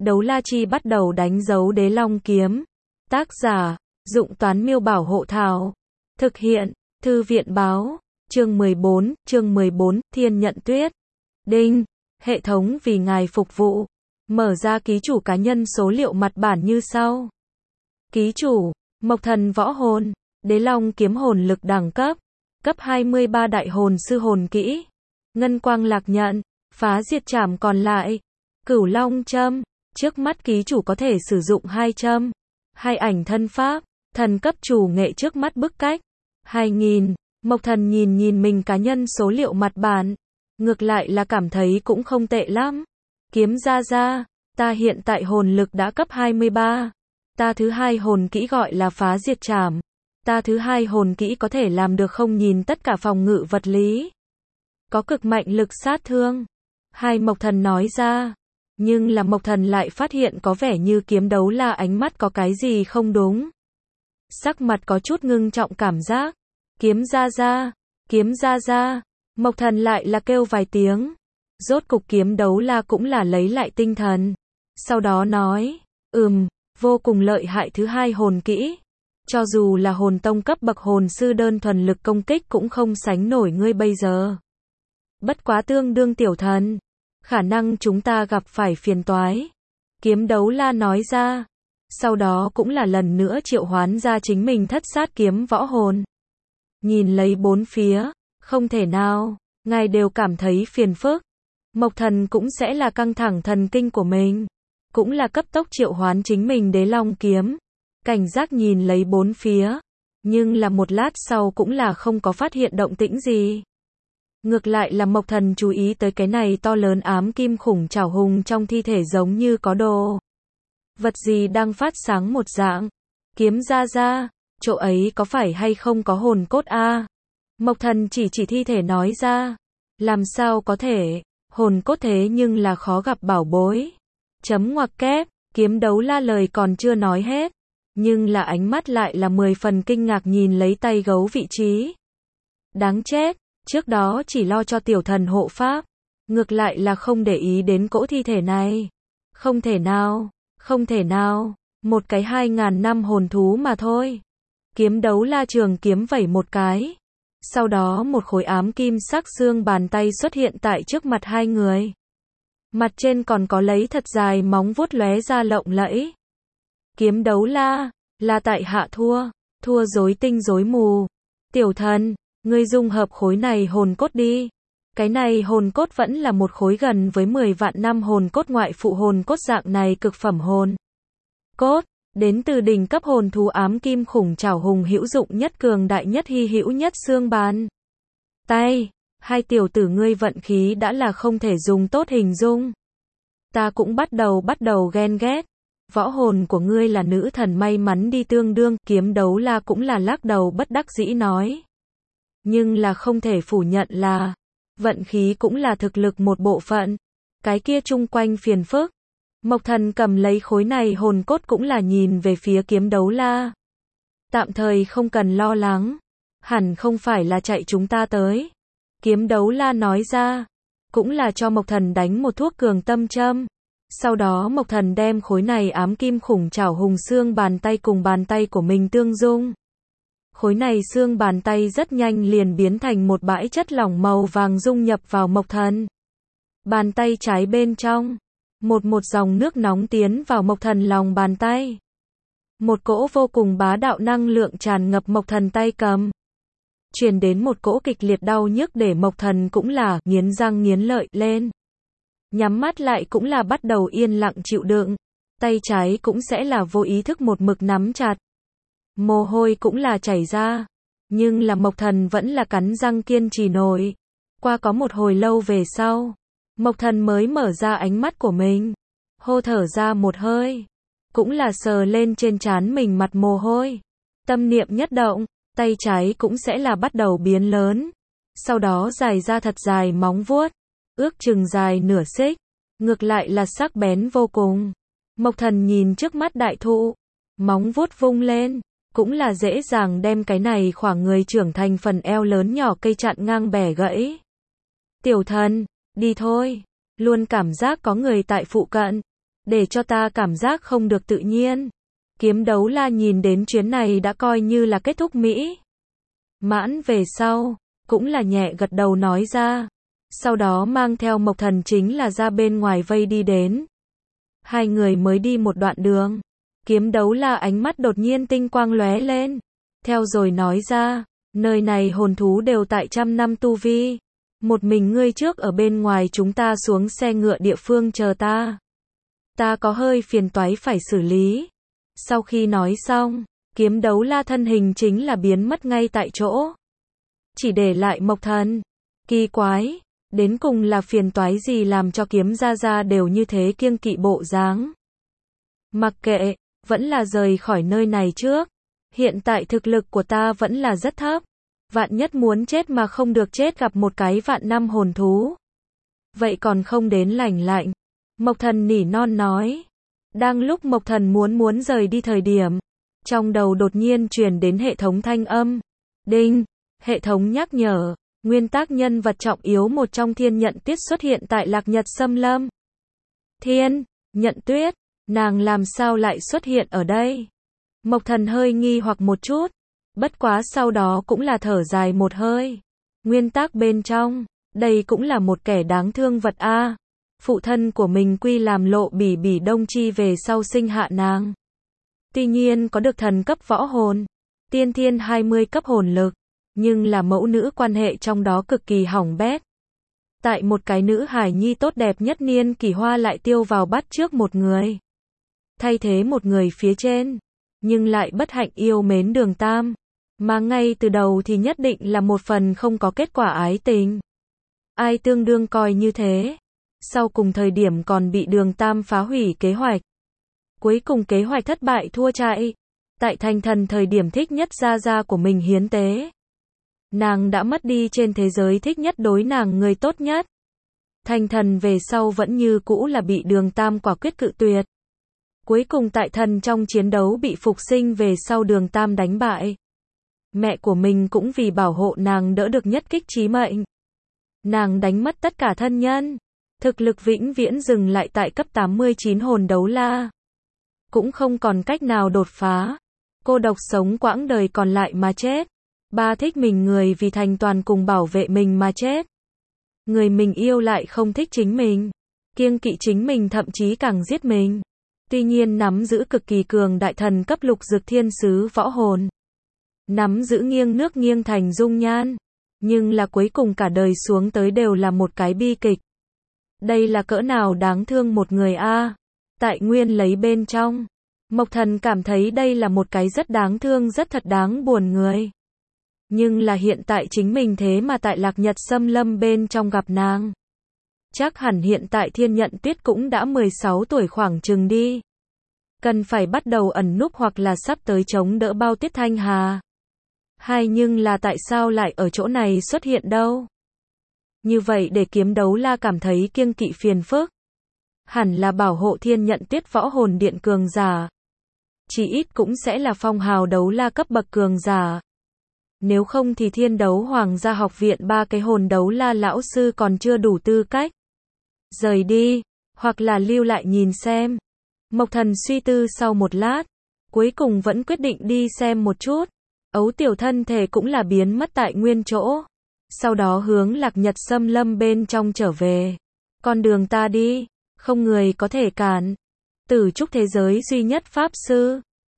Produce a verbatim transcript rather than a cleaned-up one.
Đấu la chi bắt đầu đánh dấu đế long kiếm. Tác giả, Dụng Toán Miêu Bảo Hộ Thảo. Thực hiện, Thư viện Báo. Chương mười bốn, chương mười bốn, Thiên Nhận Tuyết. Đinh, hệ thống vì ngài phục vụ. Mở ra ký chủ cá nhân số liệu mặt bản như sau. Ký chủ, Mộc Thần Võ Hồn, Đế Long Kiếm Hồn Lực đẳng cấp, cấp hai mươi ba Đại Hồn Sư Hồn Kỹ, Ngân Quang Lạc Nhận, Phá Diệt Trảm còn lại, Cửu Long Châm, trước mắt ký chủ có thể sử dụng hai châm, hai ảnh thân pháp, thần cấp chủ nghệ trước mắt bức cách, hai nghìn, Mộc Thần nhìn nhìn mình cá nhân số liệu mặt bản, ngược lại là cảm thấy cũng không tệ lắm. Kiếm ra ra, ta hiện tại hồn lực đã cấp hai mươi ba. Ta thứ hai hồn kỹ gọi là Phá Diệt Trảm. Ta thứ hai hồn kỹ có thể làm được không nhìn tất cả phòng ngự vật lý. Có cực mạnh lực sát thương. Hai Mộc Thần nói ra. Nhưng là Mộc Thần lại phát hiện có vẻ như kiếm đấu la ánh mắt có cái gì không đúng. Sắc mặt có chút ngưng trọng cảm giác. Kiếm ra ra, kiếm ra ra. Mộc Thần lại là kêu vài tiếng. Rốt cục kiếm đấu la cũng là lấy lại tinh thần. Sau đó nói, ừm, vô cùng lợi hại thứ hai hồn kỹ. Cho dù là hồn tông cấp bậc hồn sư đơn thuần lực công kích cũng không sánh nổi ngươi bây giờ. Bất quá tương đương tiểu thần. Khả năng chúng ta gặp phải phiền toái. Kiếm đấu la nói ra. Sau đó cũng là lần nữa triệu hoán ra chính mình thất sát kiếm võ hồn. Nhìn lấy bốn phía, không thể nào, ngài đều cảm thấy phiền phức. Mộc Thần cũng sẽ là căng thẳng thần kinh của mình. Cũng là cấp tốc triệu hoán chính mình đế long kiếm. Cảnh giác nhìn lấy bốn phía. Nhưng là một lát sau cũng là không có phát hiện động tĩnh gì. Ngược lại là Mộc Thần chú ý tới cái này to lớn ám kim khủng trảo hùng trong thi thể giống như có đồ vật gì đang phát sáng một dạng. Kiếm ra ra, chỗ ấy có phải hay không có hồn cốt a? À? Mộc Thần chỉ chỉ thi thể nói ra. Làm sao có thể, hồn cốt thế nhưng là khó gặp bảo bối. Chấm ngoặc kép, kiếm đấu la lời còn chưa nói hết. Nhưng là ánh mắt lại là mười phần kinh ngạc nhìn lấy tay gấu vị trí. Đáng chết, trước đó chỉ lo cho tiểu thần hộ pháp. Ngược lại là không để ý đến cỗ thi thể này. Không thể nào, không thể nào, một cái hai ngàn năm hồn thú mà thôi. Kiếm đấu la trường kiếm vẩy một cái. Sau đó một khối ám kim sắc xương bàn tay xuất hiện tại trước mặt hai người. Mặt trên còn có lấy thật dài móng vuốt lóe ra lộng lẫy. Kiếm đấu la, là tại hạ thua, thua rối tinh rối mù. Tiểu thần, ngươi dung hợp khối này hồn cốt đi. Cái này hồn cốt vẫn là một khối gần với mười vạn năm hồn cốt ngoại phụ hồn cốt dạng này cực phẩm hồn cốt, đến từ đỉnh cấp hồn thú ám kim khủng trảo hùng hữu dụng nhất cường đại nhất hy hữu nhất xương bàn tay. Hai tiểu tử ngươi vận khí đã là không thể dùng tốt hình dung. Ta cũng bắt đầu bắt đầu ghen ghét. Võ hồn của ngươi là nữ thần may mắn đi tương đương. Kiếm đấu la cũng là lắc đầu bất đắc dĩ nói. Nhưng là không thể phủ nhận là vận khí cũng là thực lực một bộ phận. Cái kia chung quanh phiền phức. Mộc Thần cầm lấy khối này hồn cốt cũng là nhìn về phía kiếm đấu la. Tạm thời không cần lo lắng. Hẳn không phải là chạy chúng ta tới. Kiếm đấu la nói ra. Cũng là cho Mộc Thần đánh một thuốc cường tâm châm. Sau đó Mộc Thần đem khối này ám kim khủng trảo hùng xương bàn tay cùng bàn tay của mình tương dung. Khối này xương bàn tay rất nhanh liền biến thành một bãi chất lỏng màu vàng dung nhập vào Mộc Thần. Bàn tay trái bên trong. Một một dòng nước nóng tiến vào Mộc Thần lòng bàn tay. Một cỗ vô cùng bá đạo năng lượng tràn ngập Mộc Thần tay cầm. Truyền đến một cỗ kịch liệt đau nhức để Mộc Thần cũng là nghiến răng nghiến lợi lên. Nhắm mắt lại cũng là bắt đầu yên lặng chịu đựng. Tay trái cũng sẽ là vô ý thức một mực nắm chặt. Mồ hôi cũng là chảy ra. Nhưng là Mộc Thần vẫn là cắn răng kiên trì nổi. Qua có một hồi lâu về sau. Mộc Thần mới mở ra ánh mắt của mình. Hô thở ra một hơi. Cũng là sờ lên trên trán mình mặt mồ hôi. Tâm niệm nhất động. Tay trái cũng sẽ là bắt đầu biến lớn. Sau đó dài ra thật dài móng vuốt. Ước chừng dài nửa xích. Ngược lại là sắc bén vô cùng. Mộc Thần nhìn trước mắt đại thụ. Móng vuốt vung lên. Cũng là dễ dàng đem cái này khoảng người trưởng thành phần eo lớn nhỏ cây chặn ngang bẻ gãy. Tiểu thần, đi thôi. Luôn cảm giác có người tại phụ cận. để cho ta cảm giác không được tự nhiên. Kiếm Đấu La nhìn đến chuyến này đã coi như là kết thúc mỹ mãn về sau, cũng là nhẹ gật đầu nói ra. Sau đó mang theo Mộc Thần chính là ra bên ngoài vây đi đến. Hai người mới đi một đoạn đường, Kiếm Đấu La ánh mắt đột nhiên tinh quang lóe lên, theo rồi nói ra, nơi này hồn thú đều tại trăm năm tu vi. Một mình ngươi trước ở bên ngoài, chúng ta xuống xe ngựa địa phương chờ ta. Ta có hơi phiền toái phải xử lý. Sau khi nói xong, Kiếm Đấu La thân hình chính là biến mất ngay tại chỗ. Chỉ để lại Mộc Thần. Kỳ quái, đến cùng là phiền toái gì làm cho Kiếm gia gia đều như thế kiêng kỵ bộ dáng. Mặc kệ, vẫn là rời khỏi nơi này trước. Hiện tại thực lực của ta vẫn là rất thấp. Vạn nhất muốn chết mà không được chết gặp một cái vạn năm hồn thú. Vậy còn không đến lành lạnh. Mộc Thần nỉ non nói. Đang lúc Mộc Thần muốn muốn rời đi thời điểm, trong đầu đột nhiên truyền đến hệ thống thanh âm. Đinh, hệ thống nhắc nhở, nguyên tắc nhân vật trọng yếu một trong Thiên Nhận Tuyết xuất hiện tại Lạc Nhật Xâm Lâm. Thiên Nhận Tuyết, nàng làm sao lại xuất hiện ở đây? Mộc Thần hơi nghi hoặc một chút, bất quá sau đó cũng là thở dài một hơi. Nguyên tắc bên trong, đây cũng là một kẻ đáng thương vật a. Phụ thân của mình quy làm Lộ Bỉ Bỉ Đông Chi về sau sinh hạ nàng. Tuy nhiên có được thần cấp võ hồn, tiên thiên hai mươi cấp hồn lực, nhưng là mẫu nữ quan hệ trong đó cực kỳ hỏng bét. Tại một cái nữ hài nhi tốt đẹp nhất niên kỳ hoa lại tiêu vào bắt trước một người. Thay thế một người phía trên, nhưng lại bất hạnh yêu mến Đường Tam. Mà ngay từ đầu thì nhất định là một phần không có kết quả ái tình. Ai tương đương coi như thế. Sau cùng thời điểm còn bị Đường Tam phá hủy kế hoạch. Cuối cùng kế hoạch thất bại thua chạy. Tại thành thần thời điểm thích nhất gia gia của mình hiến tế. Nàng đã mất đi trên thế giới thích nhất đối nàng người tốt nhất. Thành thần về sau vẫn như cũ là bị Đường Tam quả quyết cự tuyệt. Cuối cùng tại thần trong chiến đấu bị phục sinh về sau Đường Tam đánh bại. Mẹ của mình cũng vì bảo hộ nàng đỡ được nhất kích chí mệnh. Nàng đánh mất tất cả thân nhân. Thực lực vĩnh viễn dừng lại tại cấp tám mươi chín hồn đấu la. Cũng không còn cách nào đột phá. Cô độc sống quãng đời còn lại mà chết. Ba thích mình người vì thành toàn cùng bảo vệ mình mà chết. Người mình yêu lại không thích chính mình. Kiêng kỵ chính mình thậm chí càng giết mình. Tuy nhiên nắm giữ cực kỳ cường đại thần cấp lục dược thiên sứ võ hồn. Nắm giữ nghiêng nước nghiêng thành dung nhan. Nhưng là cuối cùng cả đời xuống tới đều là một cái bi kịch. Đây là cỡ nào đáng thương một người a. Tại nguyên lấy bên trong, Mộc Thần cảm thấy đây là một cái rất đáng thương rất thật đáng buồn người. Nhưng là hiện tại chính mình thế mà tại Lạc Nhật Xâm Lâm bên trong gặp nàng. Chắc hẳn hiện tại Thiên Nhận Tuyết cũng đã mười sáu tuổi khoảng chừng đi. Cần phải bắt đầu ẩn núp hoặc là sắp tới chống đỡ Bao Tiết Thanh Hà. Hai nhưng là tại sao lại ở chỗ này xuất hiện đâu? Như vậy để Kiếm Đấu La cảm thấy kiêng kỵ phiền phức. Hẳn là bảo hộ Thiên Nhận Tuyết võ hồn điện cường giả. Chỉ ít cũng sẽ là phong hào đấu la cấp bậc cường giả. Nếu không thì Thiên Đấu Hoàng gia học viện ba cái hồn đấu la lão sư còn chưa đủ tư cách. Rời đi, hoặc là lưu lại nhìn xem. Mộc Thần suy tư sau một lát, cuối cùng vẫn quyết định đi xem một chút. Ấu tiểu thân thể cũng là biến mất tại nguyên chỗ. Sau đó hướng Lạc Nhật Xâm Lâm bên trong trở về. Con đường ta đi, không người có thể cản. Tử trúc thế giới duy nhất pháp sư.